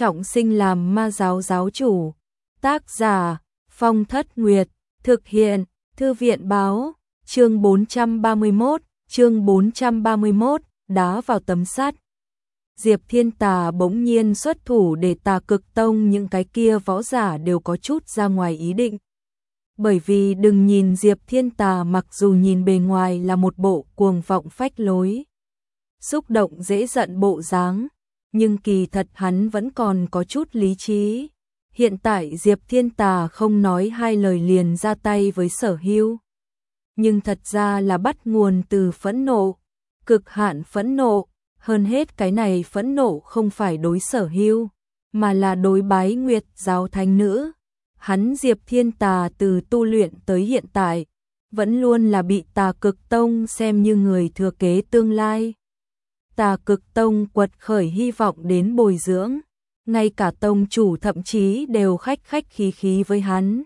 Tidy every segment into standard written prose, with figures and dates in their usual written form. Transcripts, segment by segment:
trọng sinh làm ma giáo giáo chủ. Tác giả Phong Thất Nguyệt, thực hiện Thư viện Báo, chương 431, đá vào tấm sắt. Diệp Thiên Tà bỗng nhiên xuất thủ để Tà Cực Tông những cái kia võ giả đều có chút ra ngoài ý định. Bởi vì đừng nhìn Diệp Thiên Tà mặc dù nhìn bề ngoài là một bộ cuồng vọng phách lối, xúc động dễ giận bộ dáng, nhưng kỳ thật hắn vẫn còn có chút lý trí. Hiện tại Diệp Thiên Tà không nói hai lời liền ra tay với Sở Hưu, nhưng thật ra là bắt nguồn từ phẫn nộ, cực hạn phẫn nộ. Hơn hết cái này phẫn nộ không phải đối Sở Hưu, mà là đối Bái Nguyệt giáo thánh nữ. Hắn Diệp Thiên Tà từ tu luyện tới hiện tại, vẫn luôn là bị Tà Cực Tông xem như người thừa kế tương lai. Tà Cực Tông quật khởi hy vọng đến bồi dưỡng, ngay cả tông chủ thậm chí đều khách khách khí khí với hắn.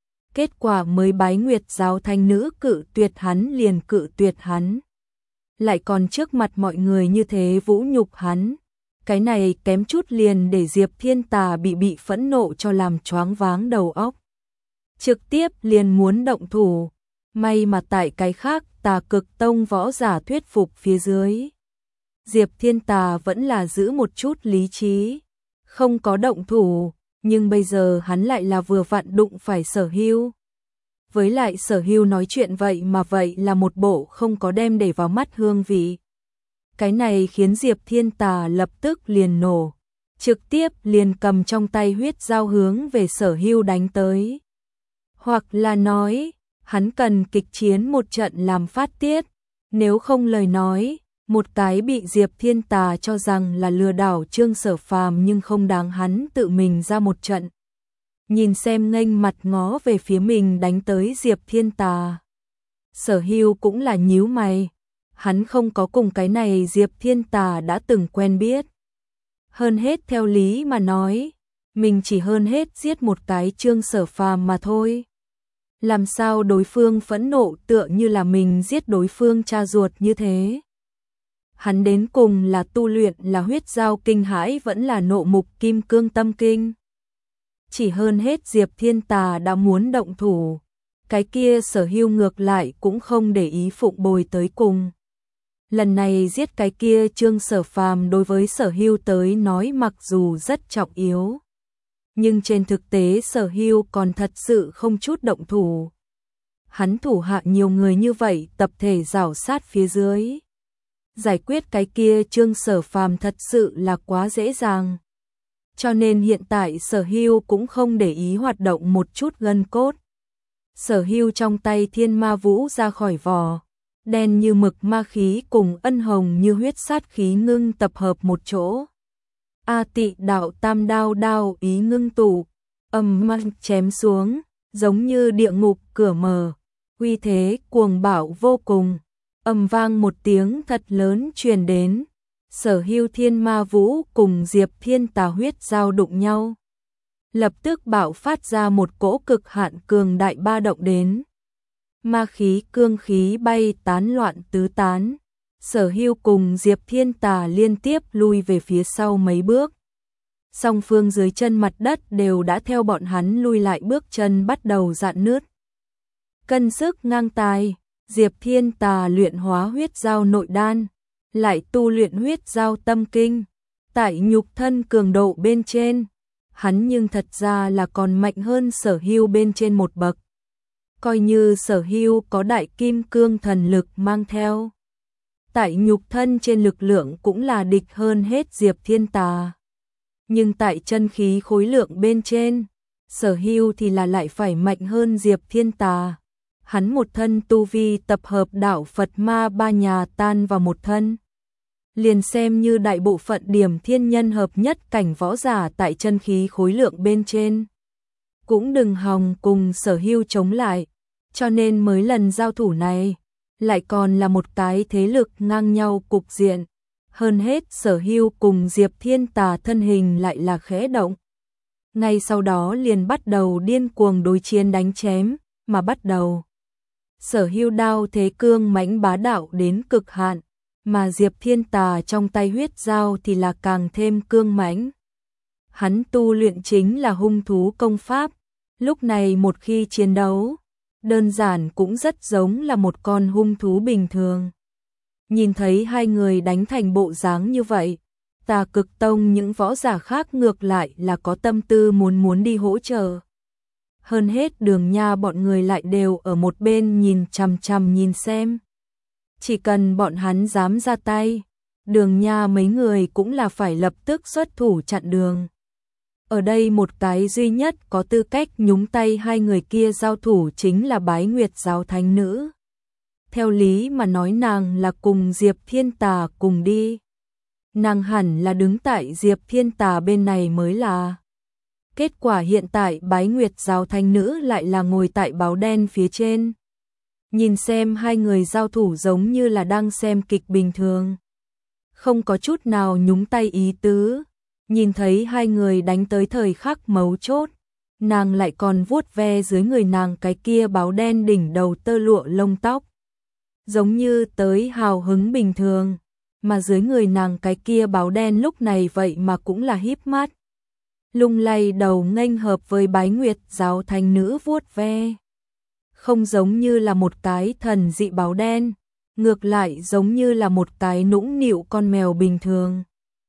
Kết quả mới Bái Nguyệt giáo thánh nữ cự tuyệt hắn liền cự tuyệt hắn, lại còn trước mặt mọi người như thế vũ nhục hắn. Cái này kém chút liền để Diệp Thiên Tà bị phẫn nộ cho làm choáng váng đầu óc. Trực tiếp liền muốn động thủ, may mà tại cái khác Tà Cực Tông võ giả thuyết phục phía dưới, Diệp Thiên Tà vẫn là giữ một chút lý trí, không có động thủ, nhưng bây giờ hắn lại là vừa vặn đụng phải Sở Hưu. Với lại Sở Hưu nói chuyện vậy là một bộ không có đem để vào mắt hương vị. Cái này khiến Diệp Thiên Tà lập tức liền nổ, trực tiếp liền cầm trong tay huyết dao hướng về Sở Hưu đánh tới. Hoặc là nói, hắn cần kịch chiến một trận làm phát tiết, nếu không lời nói, một cái bị Diệp Thiên Tà cho rằng là lừa đảo Trương Sở Phàm nhưng không đáng hắn tự mình ra một trận. Nhìn xem nghênh mặt ngó về phía mình đánh tới Diệp Thiên Tà, Sở Hưu cũng là nhíu mày, hắn không có cùng cái này Diệp Thiên Tà đã từng quen biết. Hơn hết theo lý mà nói, mình chỉ hơn hết giết một cái Trương Sở Phàm mà thôi. Làm sao đối phương phẫn nộ tựa như là mình giết đối phương cha ruột như thế? Hắn đến cùng là tu luyện là huyết giao kinh hãi vẫn là nộ mục kim cương tâm kinh. Chỉ hơn hết Diệp Thiên Tà đã muốn động thủ, cái kia Sở Hưu ngược lại cũng không để ý phụng bồi tới cùng. Lần này giết cái kia Trương Sở Phàm đối với Sở Hưu tới nói mặc dù rất trọng yếu, nhưng trên thực tế Sở Hưu còn thật sự không chút động thủ. Hắn thủ hạ nhiều người như vậy tập thể rảo sát phía dưới, giải quyết cái kia Trương Sở Phàm thật sự là quá dễ dàng. Cho nên hiện tại Sở Hưu cũng không để ý hoạt động một chút gân cốt. Sở Hưu trong tay thiên ma vũ ra khỏi vỏ, đen như mực ma khí cùng ân hồng như huyết sát khí ngưng tập hợp một chỗ. A Tị đạo tam đao đao ý ngưng tụ, ầm mang chém xuống, giống như địa ngục cửa mở, uy thế cuồng bạo vô cùng. Ầm vang một tiếng thật lớn truyền đến, Sở Hưu thiên ma vũ cùng Diệp Thiên Tà huyết giao đụng nhau, lập tức bạo phát ra một cỗ cực hạn cường đại ba động đến. Ma khí cương khí bay tán loạn tứ tán, Sở Hưu cùng Diệp Thiên Tà liên tiếp lui về phía sau mấy bước. Song phương dưới chân mặt đất đều đã theo bọn hắn lui lại bước chân bắt đầu rạn nứt. Cân sức ngang tài, Diệp Thiên Tà luyện hóa huyết giao nội đan, lại tu luyện huyết giao tâm kinh. Tại nhục thân cường độ bên trên, hắn nhưng thật ra là còn mạnh hơn Sở Hưu bên trên một bậc. Coi như Sở Hưu có đại kim cương thần lực mang theo, tại nhục thân trên lực lượng cũng là địch hơn hết Diệp Thiên Tà. Nhưng tại chân khí khối lượng bên trên, Sở Hưu thì là lại phải mạnh hơn Diệp Thiên Tà. Hắn một thân tu vi tập hợp đạo Phật ma ba nhà tan vào một thân. Liền xem như đại bộ phận điểm thiên nhân hợp nhất cảnh võ giả tại chân khí khối lượng bên trên, cũng đừng hòng cùng Sở Hưu chống lại. Cho nên mới lần giao thủ này, lại còn là một cái thế lực ngang nhau cục diện. Hơn hết Sở Hưu cùng Diệp Thiên Tà thân hình lại là khẽ động. Ngay sau đó liền bắt đầu điên cuồng đối chiến đánh chém, mà bắt đầu. Sở Hưu đao thế cương mãnh bá đạo đến cực hạn, mà Diệp Thiên Tà trong tay huyết dao thì là càng thêm cương mãnh. hắn tu luyện chính là hung thú công pháp, lúc này một khi chiến đấu, đơn giản cũng rất giống là một con hung thú bình thường. Nhìn thấy hai người đánh thành bộ dáng như vậy, Tà Cực Tông những võ giả khác ngược lại là có tâm tư muốn đi hỗ trợ. Hơn hết Đường Nha bọn người lại đều ở một bên nhìn chằm chằm nhìn xem. Chỉ cần bọn hắn dám ra tay, Đường Nha mấy người cũng là phải lập tức xuất thủ chặn đường. Ở đây một cái duy nhất có tư cách nhúng tay hai người kia giao thủ chính là Bái Nguyệt giáo thánh nữ. Theo lý mà nói nàng là cùng Diệp Thiên Tà cùng đi. Nàng hẳn là đứng tại Diệp Thiên Tà bên này mới là. Kết quả hiện tại Bái Nguyệt giáo thánh nữ lại là ngồi tại báo đen phía trên. Nhìn xem hai người giao thủ giống như là đang xem kịch bình thường. Không có chút nào nhúng tay ý tứ. Nhìn thấy hai người đánh tới thời khắc mấu chốt, nàng lại còn vuốt ve dưới người nàng cái kia báo đen đỉnh đầu tơ lụa lông tóc. Giống như tới hào hứng bình thường, mà dưới người nàng cái kia báo đen lúc này vậy mà cũng là híp mắt. Lung lay đầu nghênh hợp với Bái Nguyệt giáo thánh nữ vuốt ve. Không giống như là một cái thần dị báo đen, ngược lại giống như là một cái nũng nịu con mèo bình thường.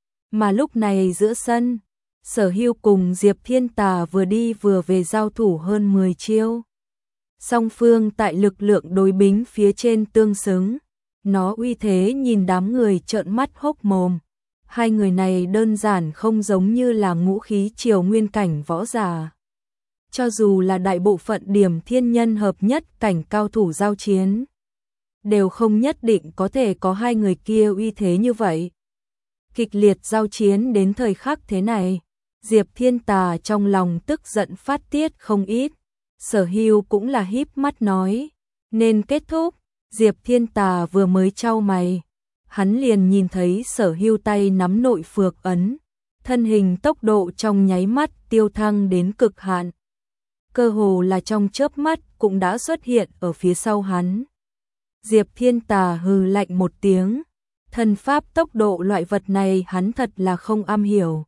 Mà lúc này giữa sân, Sở Hưu cùng Diệp Thiên Tà vừa đi vừa về giao thủ hơn 10 chiêu. Song phương tại lực lượng đối bính phía trên tương xứng, nó uy thế nhìn đám người trợn mắt hốc mồm. Hai người này đơn giản không giống như là ngũ khí triều nguyên cảnh võ giả. Cho dù là đại bộ phận điểm thiên nhân hợp nhất cảnh cao thủ giao chiến, đều không nhất định có thể có hai người kia uy thế như vậy. Kịch liệt giao chiến đến thời khắc thế này, Diệp Thiên Tà trong lòng tức giận phát tiết không ít. Sở Hưu cũng là híp mắt nói, nên kết thúc. Diệp Thiên Tà vừa mới chau mày, hắn liền nhìn thấy Sở Hưu tay nắm nội phược ấn, thân hình tốc độ trong nháy mắt tiêu thăng đến cực hạn. Cơ hồ là trong chớp mắt cũng đã xuất hiện ở phía sau hắn. Diệp Thiên Tà hừ lạnh một tiếng, thần pháp tốc độ loại vật này hắn thật là không am hiểu.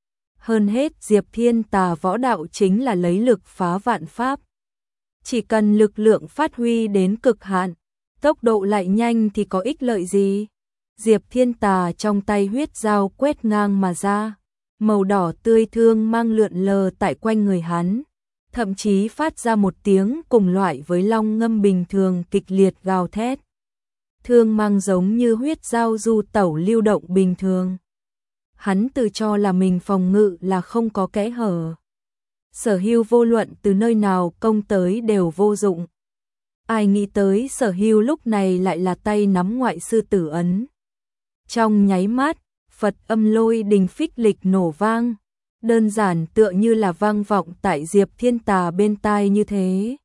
Hơn hết Diệp Thiên Tà võ đạo chính là lấy lực phá vạn pháp. Chỉ cần lực lượng phát huy đến cực hạn, tốc độ lại nhanh thì có ích lợi gì? Diệp Thiên Tà trong tay huyết dao quét ngang mà ra, màu đỏ tươi thương mang lượn lờ tại quanh người hắn, thậm chí phát ra một tiếng cùng loại với long ngâm bình thường kịch liệt gào thét. Thương mang giống như huyết dao du tẩu lưu động bình thường. Hắn tự cho là mình phòng ngự là không có kẽ hở. Sở Hưu vô luận từ nơi nào công tới đều vô dụng. Ai nghĩ tới Sở Hưu lúc này lại là tay nắm ngoại sư tử ấn. Trong nháy mắt, Phật âm lôi đình phích lịch nổ vang, đơn giản tựa như là vang vọng tại Diệp Thiên Tà bên tai như thế.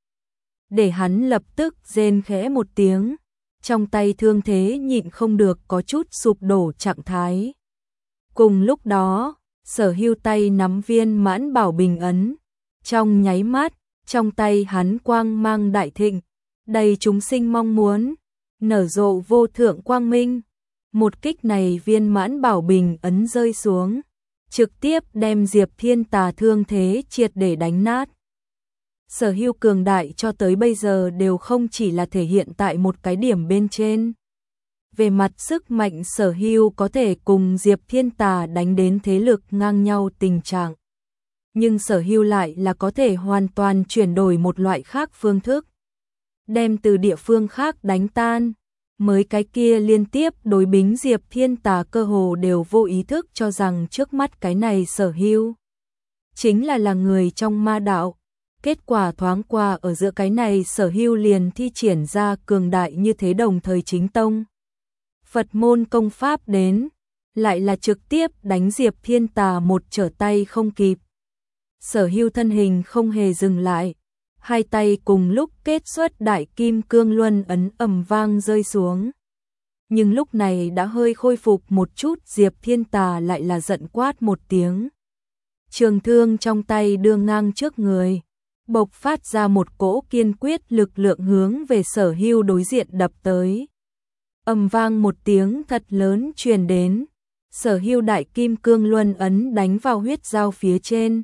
Để hắn lập tức rên khẽ một tiếng, trong tay thương thế nhịn không được có chút sụp đổ trạng thái. Cùng lúc đó, Sở Hưu tay nắm viên mãn bảo bình ấn, trong nháy mắt, trong tay hắn quang mang đại thịnh, đầy chúng sinh mong muốn, nở rộ vô thượng quang minh. Một kích này viên mãn bảo bình ấn rơi xuống, trực tiếp đem Diệp Thiên Tà thương thế triệt để đánh nát. Sở Hưu cường đại cho tới bây giờ đều không chỉ là thể hiện tại một cái điểm bên trên. Về mặt sức mạnh Sở Hưu có thể cùng Diệp Thiên Tà đánh đến thế lực ngang nhau tình trạng. Nhưng Sở Hưu lại là có thể hoàn toàn chuyển đổi một loại khác phương thức. Đem từ địa phương khác đánh tan. Mới cái kia liên tiếp đối bính Diệp Thiên Tà cơ hồ đều vô ý thức cho rằng trước mắt cái này Sở Hưu chính là người trong ma đạo. Kết quả thoáng qua ở giữa cái này Sở Hưu liền thi triển ra cường đại như thế đồng thời chính tông. Phật môn công pháp đến, lại là trực tiếp đánh Diệp Thiên Tà một trở tay không kịp. Sở Hưu thân hình không hề dừng lại, hai tay cùng lúc kết xuất đại kim cương luân ấn ầm vang rơi xuống. Nhưng lúc này đã hơi khôi phục một chút, Diệp Thiên Tà lại là giận quát một tiếng. Trường thương trong tay đưa ngang trước người, bộc phát ra một cỗ kiên quyết lực lượng hướng về Sở Hưu đối diện đập tới. Ầm vang một tiếng thật lớn truyền đến, Sở Hưu đại kim cương luân ấn đánh vào huyết dao phía trên.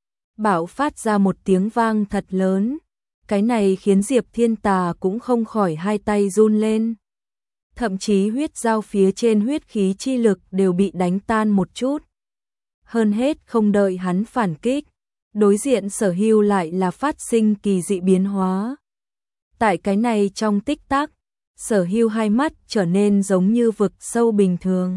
Bạo phát ra một tiếng vang thật lớn. Cái này khiến Diệp Thiên Tà cũng không khỏi hai tay run lên. Thậm chí huyết dao phía trên huyết khí chi lực đều bị đánh tan một chút. Hơn hết không đợi hắn phản kích, đối diện Sở Hưu lại là phát sinh kỳ dị biến hóa. Tại cái này trong tích tắc, Sở Hưu hai mắt trở nên giống như vực sâu bình thường.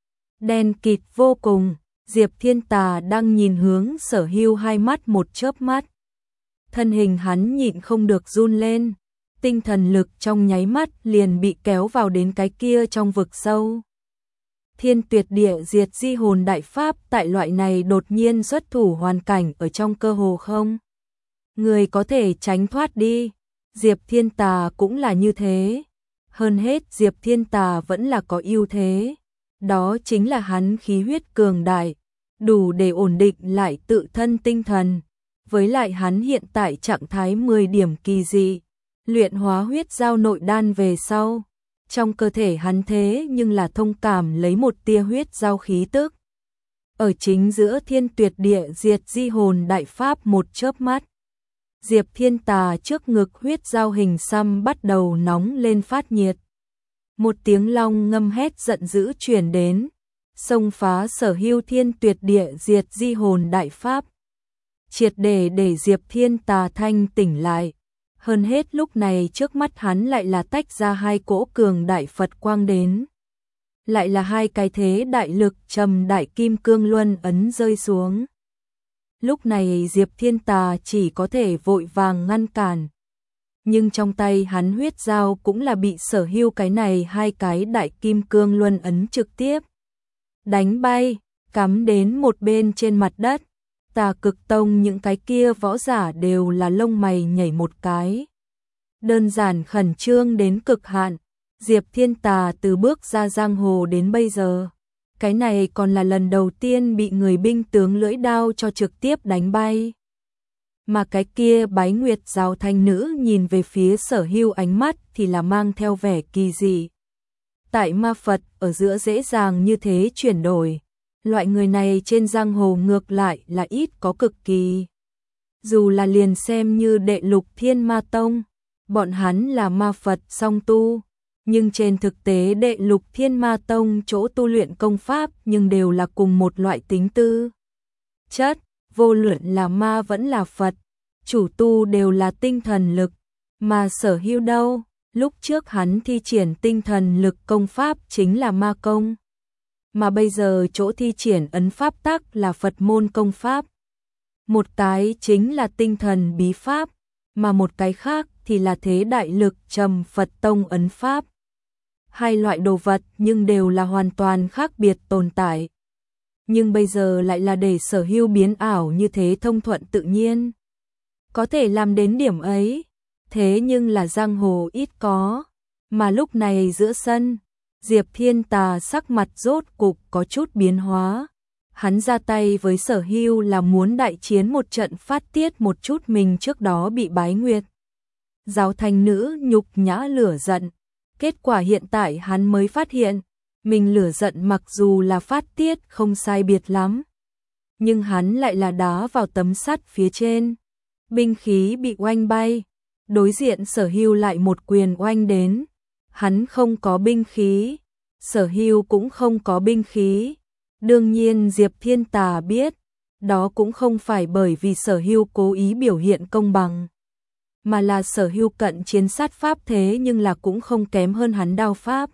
Đen kịt vô cùng, Diệp Thiên Tà đang nhìn hướng Sở Hưu hai mắt một chớp mắt. Thân hình hắn nhịn không được run lên, tinh thần lực trong nháy mắt liền bị kéo vào đến cái kia trong vực sâu. Thiên Tuyệt Địa Diệt Di Hồn đại pháp tại loại này đột nhiên xuất thủ hoàn cảnh ở trong cơ hồ không. Người có thể tránh thoát đi, Diệp Thiên Tà cũng là như thế. Hơn hết Diệp Thiên Tà vẫn là có ưu thế. Đó chính là hắn khí huyết cường đại, đủ để ổn định lại tự thân tinh thần. Với lại hắn hiện tại trạng thái 10 điểm kỳ dị, luyện hóa huyết giao nội đan về sau. Trong cơ thể hắn thế nhưng là thông cảm lấy một tia huyết giao khí tức. Ở chính giữa Thiên Tuyệt Địa Diệt Di Hồn đại pháp một chớp mắt. Diệp Thiên Tà trước ngực huyết giao hình xăm bắt đầu nóng lên phát nhiệt. Một tiếng long ngâm hét giận dữ truyền đến, xông phá Sở Hưu Thiên Tuyệt Địa Diệt Di Hồn đại pháp. Triệt để Diệp Thiên Tà thanh tỉnh lại. Hơn hết lúc này trước mắt hắn lại là tách ra hai cỗ cường đại Phật quang đến. Lại là hai cái thế đại lực trầm đại kim cương luân ấn rơi xuống. Lúc này Diệp Thiên Tà chỉ có thể vội vàng ngăn cản. Nhưng trong tay hắn huyết dao cũng là bị Sở Hưu cái này hai cái đại kim cương luân ấn trực tiếp đánh bay, cắm đến một bên trên mặt đất. Tà Cực Tông những cái kia võ giả đều là lông mày nhảy một cái. Đơn giản khẩn trương đến cực hạn, Diệp Thiên Tà từ bước ra giang hồ đến bây giờ. Cái này còn là lần đầu tiên bị người binh tướng lưỡi đao cho trực tiếp đánh bay. Mà cái kia Bái Nguyệt Giáo Thanh nữ nhìn về phía Sở Hưu ánh mắt thì là mang theo vẻ kỳ dị. Tại ma Phật ở giữa dễ dàng như thế chuyển đổi. Loại người này trên giang hồ ngược lại là ít có cực kỳ. Dù là liền xem như Đệ Lục Thiên Ma Tông, bọn hắn là ma Phật song tu, nhưng trên thực tế Đệ Lục Thiên Ma Tông chỗ tu luyện công pháp nhưng đều là cùng một loại tính tư chất, vô luận là ma vẫn là Phật, chủ tu đều là tinh thần lực, mà Sở Hưu đâu, lúc trước hắn thi triển tinh thần lực công pháp chính là ma công. Mà bây giờ chỗ thi triển ấn pháp tắc là Phật môn công pháp. Một cái chính là tinh thần bí pháp, mà một cái khác thì là thế đại lực trầm Phật tông ấn pháp. Hai loại đồ vật nhưng đều là hoàn toàn khác biệt tồn tại. Nhưng bây giờ lại là để Sở Hưu biến ảo như thế thông thuận tự nhiên. Có thể làm đến điểm ấy, thế nhưng là giang hồ ít có. Mà lúc này giữa sân, Diệp Thiên Tà sắc mặt rốt cục có chút biến hóa. Hắn ra tay với Sở Hưu là muốn đại chiến một trận phát tiết một chút mình trước đó bị Bái Nguyệt Giáo Thanh nữ nhục nhã lửa giận. Kết quả hiện tại hắn mới phát hiện, mình lửa giận mặc dù là phát tiết không sai biệt lắm. Nhưng hắn lại là đá vào tấm sắt phía trên. Binh khí bị oanh bay. Đối diện Sở Hưu lại một quyền oanh đến. Hắn không có binh khí, Sở Hưu cũng không có binh khí. Đương nhiên Diệp Thiên Tà biết, đó cũng không phải bởi vì Sở Hưu cố ý biểu hiện công bằng, mà là Sở Hưu cận chiến sát pháp thế nhưng là cũng không kém hơn hắn đao pháp.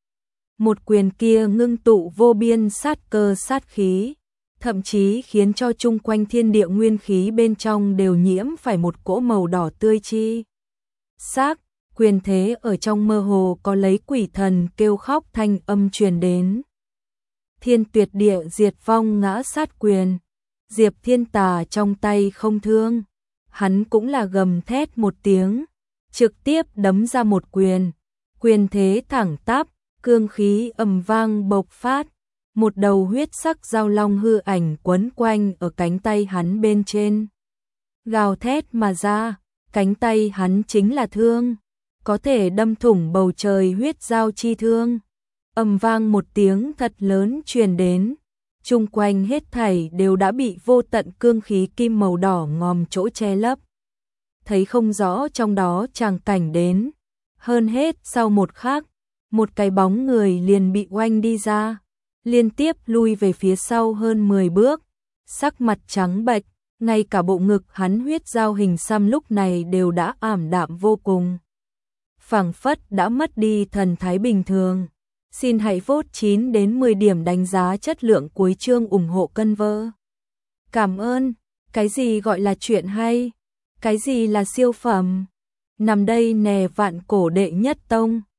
Một quyền kia ngưng tụ vô biên sát cơ sát khí, thậm chí khiến cho chung quanh thiên địa nguyên khí bên trong đều nhiễm phải một cỗ màu đỏ tươi chi sắc. Quyền thế ở trong mơ hồ có lấy quỷ thần kêu khóc thanh âm truyền đến. Thiên Tuyệt Địa Diệt Vong ngã sát quyền. Diệp Thiên Tà trong tay không thương. Hắn cũng là gầm thét một tiếng. Trực tiếp đấm ra một quyền. Quyền thế thẳng tắp, cương khí ầm vang bộc phát. Một đầu huyết sắc giao long hư ảnh quấn quanh ở cánh tay hắn bên trên. Gào thét mà ra, cánh tay hắn chính là thương. Có thể đâm thủng bầu trời huyết giao chi thương. Ầm vang một tiếng thật lớn truyền đến, chung quanh hết thảy đều đã bị vô tận cương khí kim màu đỏ ngòm chỗ che lấp. Thấy không rõ trong đó tràng cảnh đến, hơn hết sau một khắc, một cái bóng người liền bị oanh đi ra, liên tiếp lui về phía sau hơn 10 bước, sắc mặt trắng bệch, ngay cả bộ ngực hắn huyết giao hình xăm lúc này đều đã ảm đạm vô cùng. Phảng phất đã mất đi thần thái bình thường. Xin hãy vote 9 đến 10 điểm đánh giá chất lượng cuối chương ủng hộ cân vơ. Cảm ơn, cái gì gọi là chuyện hay? Cái gì là siêu phẩm? Nằm đây nè vạn cổ đệ nhất tông.